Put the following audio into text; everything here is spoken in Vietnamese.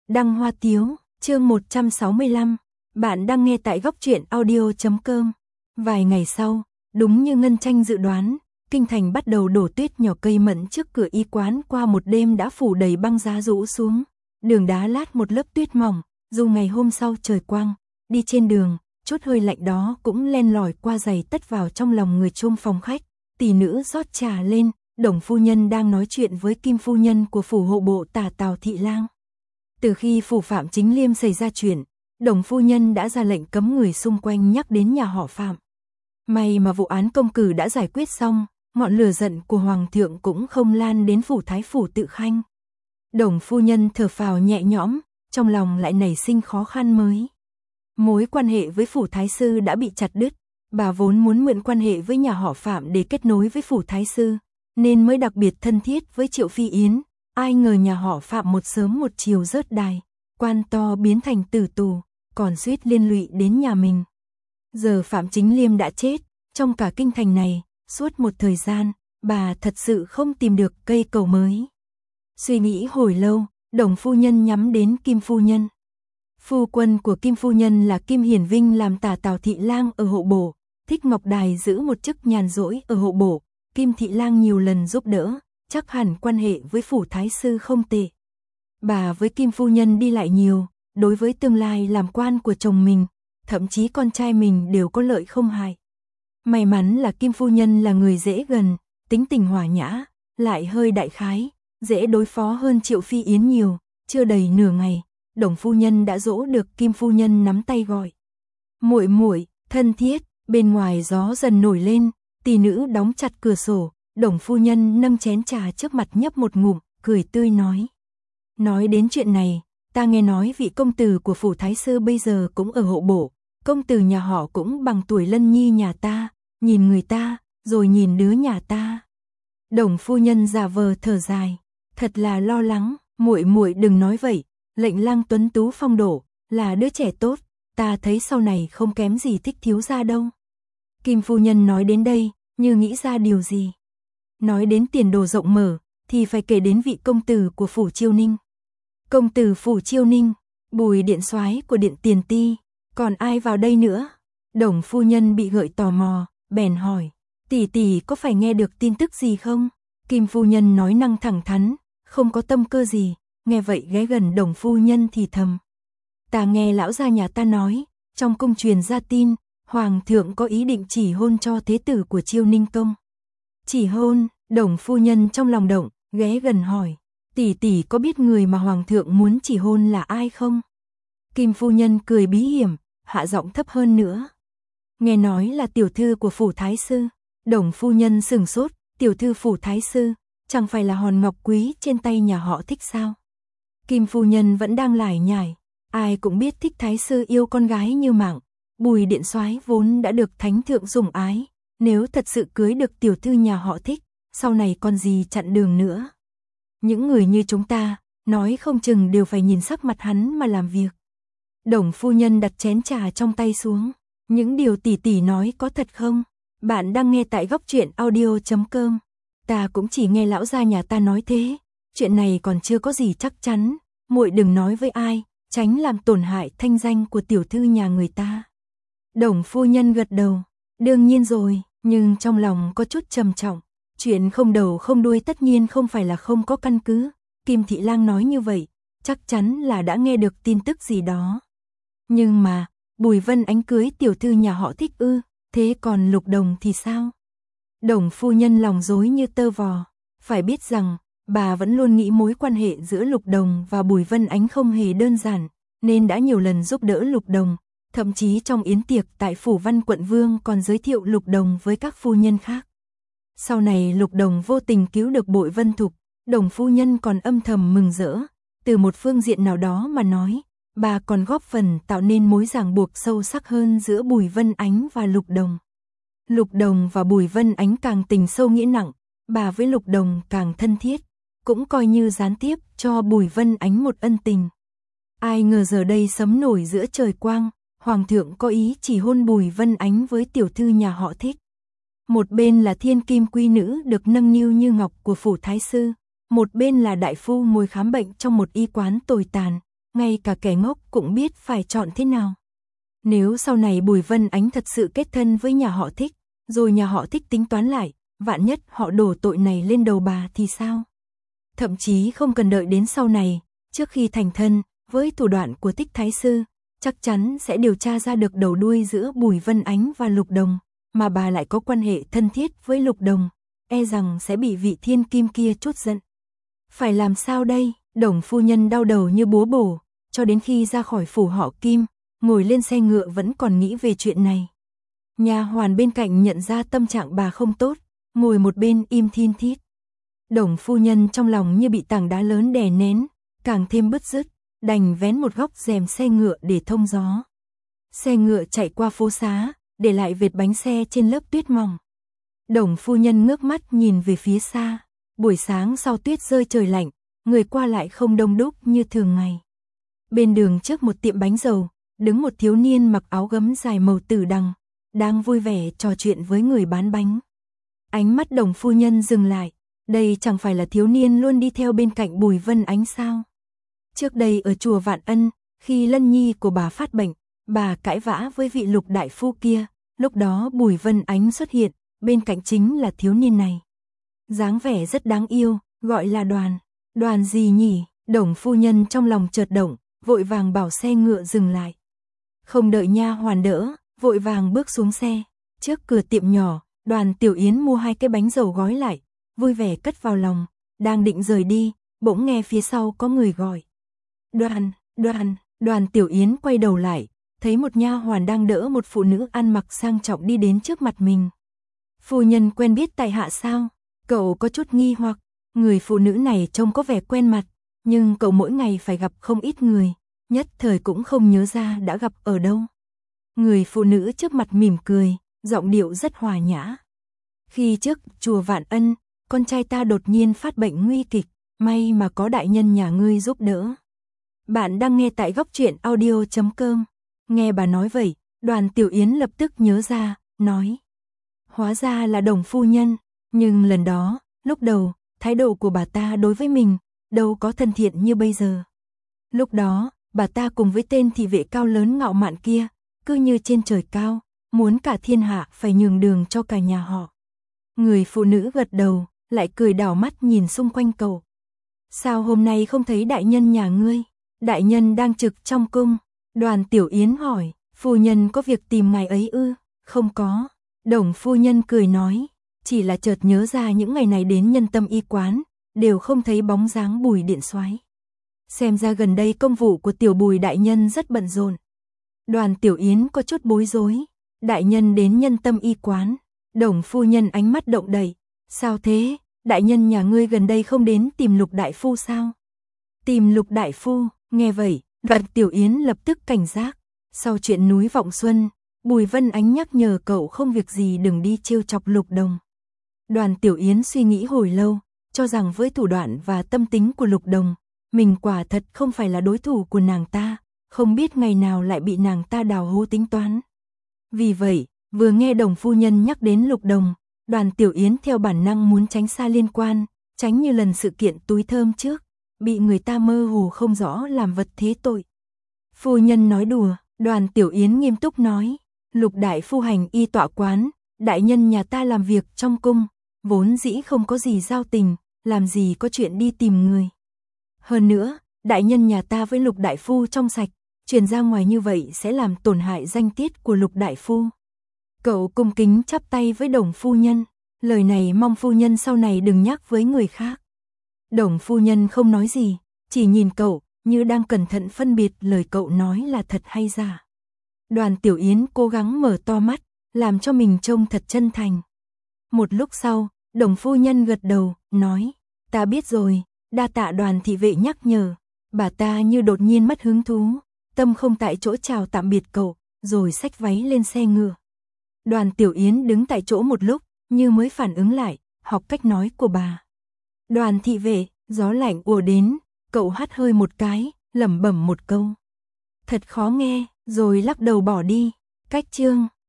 Đăng Hoa Tiếu, chương 165, bạn đang nghe tại góc truyện audio.com. Vài ngày sau, đúng như Ngân Tranh dự đoán, kinh thành bắt đầu đổ tuyết nhỏ, cây mận trước cửa y quán qua một đêm đã phủ đầy băng giá rũ xuống, đường đá lát một lớp tuyết mỏng, dù ngày hôm sau trời quang, đi trên đường, chút hơi lạnh đó cũng len lỏi qua giày tất vào trong lòng người trông phòng khách. Tỷ nữ rót trà lên, Đồng phu nhân đang nói chuyện với Kim phu nhân của phủ hộ bộ Tào Thị Lang. Từ khi phủ Phạm Chính Liêm xảy ra chuyện, Đồng phu nhân đã ra lệnh cấm người xung quanh nhắc đến nhà họ Phạm. May mà vụ án công cử đã giải quyết xong, ngọn lửa giận của hoàng thượng cũng không lan đến phủ Thái phủ Tự Khanh. Đồng phu nhân thở phào nhẹ nhõm, trong lòng lại nảy sinh khó khăn mới. Mối quan hệ với phủ Thái sư đã bị chặt đứt, bà vốn muốn mượn quan hệ với nhà họ Phạm để kết nối với phủ Thái sư, nên mới đặc biệt thân thiết với Triệu Phi Yến. Ai ngờ nhà họ Phạm một sớm một chiều rớt đài, quan to biến thành tử tù, còn suýt liên lụy đến nhà mình. Giờ Phạm Chính Liêm đã chết, trong cả kinh thành này, suốt một thời gian, bà thật sự không tìm được cây cầu mới. Suy nghĩ hồi lâu, Đồng phu nhân nhắm đến Kim phu nhân. Phu quân của Kim phu nhân là Kim Hiển Vinh làm Tào Thị Lang ở hộ bộ, Thích Ngọc Đài giữ một chức nhàn rỗi ở hộ bộ, Kim Thị Lang nhiều lần giúp đỡ, chắc hẳn quan hệ với phủ Thái sư không tệ. Bà với Kim phu nhân đi lại nhiều, đối với tương lai làm quan của chồng mình, thậm chí con trai mình đều có lợi không hại. May mắn là Kim phu nhân là người dễ gần, tính tình hòa nhã, lại hơi đại khái, dễ đối phó hơn Triệu Phi Yến nhiều. Chưa đầy nửa ngày, Đồng phu nhân đã dỗ được Kim phu nhân nắm tay gọi muội muội, thân thiết. Bên ngoài gió dần nổi lên, tỷ nữ đóng chặt cửa sổ, Đồng phu nhân nâng chén trà trước mặt nhấp một ngụm, cười tươi nói. Nói đến chuyện này, ta nghe nói vị công tử của phủ Thái sư bây giờ cũng ở hộ bộ, công tử nhà họ cũng bằng tuổi Lân Nhi nhà ta, nhìn người ta, rồi nhìn đứa nhà ta. Đồng phu nhân giả vờ thở dài, thật là lo lắng, muội muội đừng nói vậy, Lệnh Lang tuấn tú phong độ, là đứa trẻ tốt, ta thấy sau này không kém gì Thích thiếu gia đâu. Kim phu nhân nói đến đây, như nghĩ ra điều gì. Nói đến tiền đồ rộng mở, thì phải kể đến vị công tử của phủ Chiêu Ninh. Công tử phủ Chiêu Ninh, Bùi điện soái của điện Tiền Ti, còn ai vào đây nữa? Đồng phu nhân bị gợi tò mò, bèn hỏi, tỷ tỷ có phải nghe được tin tức gì không? Kim phu nhân nói năng thẳng thắn, không có tâm cơ gì, nghe vậy ghé gần Đồng phu nhân thì thầm. Ta nghe lão gia nhà ta nói, trong cung truyền ra tin, hoàng thượng có ý định chỉ hôn cho thế tử của Chiêu Ninh công. Chỉ hôn? Đồng phu nhân trong lòng động, ghé gần hỏi, tỷ tỷ có biết người mà hoàng thượng muốn chỉ hôn là ai không? Kim phu nhân cười bí hiểm, hạ giọng thấp hơn nữa. Nghe nói là tiểu thư của phủ Thái sư. Đồng phu nhân sửng sốt, tiểu thư phủ Thái sư, chẳng phải là hòn ngọc quý trên tay nhà họ Thích sao? Kim phu nhân vẫn đang lải nhải, ai cũng biết Thích Thái sư yêu con gái như mạng, Bùi điện soái vốn đã được thánh thượng sủng ái, nếu thật sự cưới được tiểu thư nhà họ Thích, sau này còn gì chặn đường nữa. Những người như chúng ta, nói không chừng đều phải nhìn sắc mặt hắn mà làm việc. Đồng phu nhân đặt chén trà trong tay xuống, những điều tỷ tỷ nói có thật không? Bạn đang nghe tại góc truyện audio.com. Ta cũng chỉ nghe lão gia nhà ta nói thế, chuyện này còn chưa có gì chắc chắn, muội đừng nói với ai, tránh làm tổn hại thanh danh của tiểu thư nhà người ta. Đồng phu nhân gật đầu, đương nhiên rồi, nhưng trong lòng có chút trầm trọng, chuyện không đầu không đuôi tất nhiên không phải là không có căn cứ. Kim Thị Lang nói như vậy, chắc chắn là đã nghe được tin tức gì đó. Nhưng mà, Bùi Vân Ánh cưới tiểu thư nhà họ Thích ư, thế còn Lục Đồng thì sao? Đồng phu nhân lòng rối như tơ vò, phải biết rằng, bà vẫn luôn nghĩ mối quan hệ giữa Lục Đồng và Bùi Vân Ánh không hề đơn giản, nên đã nhiều lần giúp đỡ Lục Đồng, thậm chí trong yến tiệc tại phủ Văn quận Vương còn giới thiệu Lục Đồng với các phu nhân khác. Sau này Lục Đồng vô tình cứu được Bội Vân Thục, Đồng phu nhân còn âm thầm mừng rỡ, từ một phương diện nào đó mà nói, bà còn góp phần tạo nên mối ràng buộc sâu sắc hơn giữa Bùi Vân Ánh và Lục Đồng. Lục Đồng và Bùi Vân Ánh càng tình sâu nghĩa nặng, bà với Lục Đồng càng thân thiết, cũng coi như gián tiếp cho Bùi Vân Ánh một ân tình. Ai ngờ giờ đây sấm nổi giữa trời quang, hoàng thượng có ý chỉ hôn Bùi Vân Ánh với tiểu thư nhà họ Thích. Một bên là thiên kim quý nữ được nâng niu như ngọc của phủ Thái sư, một bên là đại phu ngồi khám bệnh trong một y quán tồi tàn, ngay cả kẻ ngốc cũng biết phải chọn thế nào. Nếu sau này Bùi Vân Ánh thật sự kết thân với nhà họ Thích, rồi nhà họ Thích tính toán lại, vạn nhất họ đổ tội này lên đầu bà thì sao? Thậm chí không cần đợi đến sau này, trước khi thành thân, với thủ đoạn của Tích Thái Sư, chắc chắn sẽ điều tra ra được đầu đuôi giữa Bùi Vân Ánh và Lục Đồng, mà bà lại có quan hệ thân thiết với Lục Đồng, e rằng sẽ bị vị thiên kim kia trút giận. Phải làm sao đây? Đồng phu nhân đau đầu như búa bổ, cho đến khi ra khỏi phủ họ Kim, ngồi lên xe ngựa vẫn còn nghĩ về chuyện này. Nha hoàn bên cạnh nhận ra tâm trạng bà không tốt, ngồi một bên im thin thít. Đồng phu nhân trong lòng như bị tảng đá lớn đè nén, càng thêm bứt rứt, đành vén một góc rèm xe ngựa để thông gió. Xe ngựa chạy qua phố xá, để lại vệt bánh xe trên lớp tuyết mỏng. Đồng phu nhân ngước mắt nhìn về phía xa, buổi sáng sau tuyết rơi trời lạnh, người qua lại không đông đúc như thường ngày. Bên đường trước một tiệm bánh dầu, đứng một thiếu niên mặc áo gấm dài màu tử đằng, đang vui vẻ trò chuyện với người bán bánh. Ánh mắt đồng phu nhân dừng lại, đây chẳng phải là thiếu niên luôn đi theo bên cạnh Bùi Vân Ánh sao? Trước đây ở chùa Vạn Ân, khi Lân Nhi của bà phát bệnh, bà cãi vã với vị Lục đại phu kia, lúc đó Bùi Vân Ánh xuất hiện, bên cạnh chính là thiếu niên này. Dáng vẻ rất đáng yêu, gọi là Đoàn. Đoàn gì nhỉ? Đồng phu nhân trong lòng chợt động, vội vàng bảo xe ngựa dừng lại. Không đợi nha hoàn đỡ, vội vàng bước xuống xe. Trước cửa tiệm nhỏ, Đoàn Tiểu Yến mua 2 cái bánh dầu gói lại, vui vẻ cất vào lòng, đang định rời đi, bỗng nghe phía sau có người gọi. Đoàn Tiểu Yến quay đầu lại, thấy một nha hoàn đang đỡ một phụ nữ ăn mặc sang trọng đi đến trước mặt mình. Phu nhân quen biết tại hạ sao? Cậu có chút nghi hoặc, người phụ nữ này trông có vẻ quen mặt, nhưng cậu mỗi ngày phải gặp không ít người, nhất thời cũng không nhớ ra đã gặp ở đâu. Người phụ nữ trước mặt mỉm cười, giọng điệu rất hòa nhã. Khi trước chùa Vạn Ân, con trai ta đột nhiên phát bệnh nguy kịch, may mà có đại nhân nhà ngươi giúp đỡ. Bạn đang nghe tại Góc Truyện Audio.com. Nghe bà nói vậy, Đoàn Tiểu Yến lập tức nhớ ra, nói. Hóa ra là Đồng phu nhân, nhưng lần đó, lúc đầu, thái độ của bà ta đối với mình, đâu có thân thiện như bây giờ. Lúc đó, bà ta cùng với tên thị vệ cao lớn ngạo mạn kia, cứ như trên trời cao, muốn cả thiên hạ phải nhường đường cho cả nhà họ. Người phụ nữ gật đầu, lại cười đảo mắt nhìn xung quanh cậu. Sao hôm nay không thấy đại nhân nhà ngươi? Đại nhân đang trực trong cung. Đoàn Tiểu Yến hỏi, phu nhân có việc tìm ngài ấy ư? Không có. Đồng phu nhân cười nói, chỉ là chợt nhớ ra những ngày này đến Nhân Tâm y quán, đều không thấy bóng dáng Bùi điện soái. Xem ra gần đây công vụ của tiểu Bùi đại nhân rất bận rộn. Đoàn Tiểu Yến có chút bối rối. Đại nhân đến Nhân Tâm y quán. Đồng phu nhân ánh mắt động đậy. Sao thế? Đại nhân nhà ngươi gần đây không đến tìm Lục đại phu sao? Tìm Lục đại phu? Nghe vậy, Đoàn Tiểu Yến lập tức cảnh giác. Sau chuyện núi Vọng Xuân, Bùi Vân Ánh nhắc nhở cậu không việc gì đừng đi trêu chọc Lục Đồng. Đoàn Tiểu Yến suy nghĩ hồi lâu, cho rằng với thủ đoạn và tâm tính của Lục Đồng, mình quả thật không phải là đối thủ của nàng ta, không biết ngày nào lại bị nàng ta đào hố tính toán. Vì vậy, vừa nghe Đồng phu nhân nhắc đến Lục Đồng, Đoàn Tiểu Yến theo bản năng muốn tránh xa liên quan, tránh như lần sự kiện túi thơm trước, bị người ta mơ hồ không rõ làm vật thế tội. Phu nhân nói đùa, Đoàn Tiểu Yến nghiêm túc nói, Lục đại phu hành y tọa quán, đại nhân nhà ta làm việc trong cung, vốn dĩ không có gì giao tình, làm gì có chuyện đi tìm người. Hơn nữa, đại nhân nhà ta với Lục đại phu trong sạch, truyền ra ngoài như vậy sẽ làm tổn hại danh tiết của Lục đại phu. Cậu cung kính chắp tay với Đồng phu nhân, lời này mong phu nhân sau này đừng nhắc với người khác. Đồng phu nhân không nói gì, chỉ nhìn cậu, như đang cẩn thận phân biệt lời cậu nói là thật hay giả. Đoàn Tiểu Yến cố gắng mở to mắt, làm cho mình trông thật chân thành. Một lúc sau, Đồng phu nhân gật đầu, nói, ta biết rồi, đa tạ Đoàn thị vệ nhắc nhở. Bà ta như đột nhiên mất hứng thú, tâm không tại chỗ chào tạm biệt cậu, rồi xách váy lên xe ngựa. Đoàn Tiểu Yến đứng tại chỗ một lúc, như mới phản ứng lại, học cách nói của bà. Đoàn thị vệ, gió lạnh ùa đến, cậu hắt hơi một cái, lẩm bẩm một câu. Thật khó nghe, rồi lắc đầu bỏ đi. Cách chương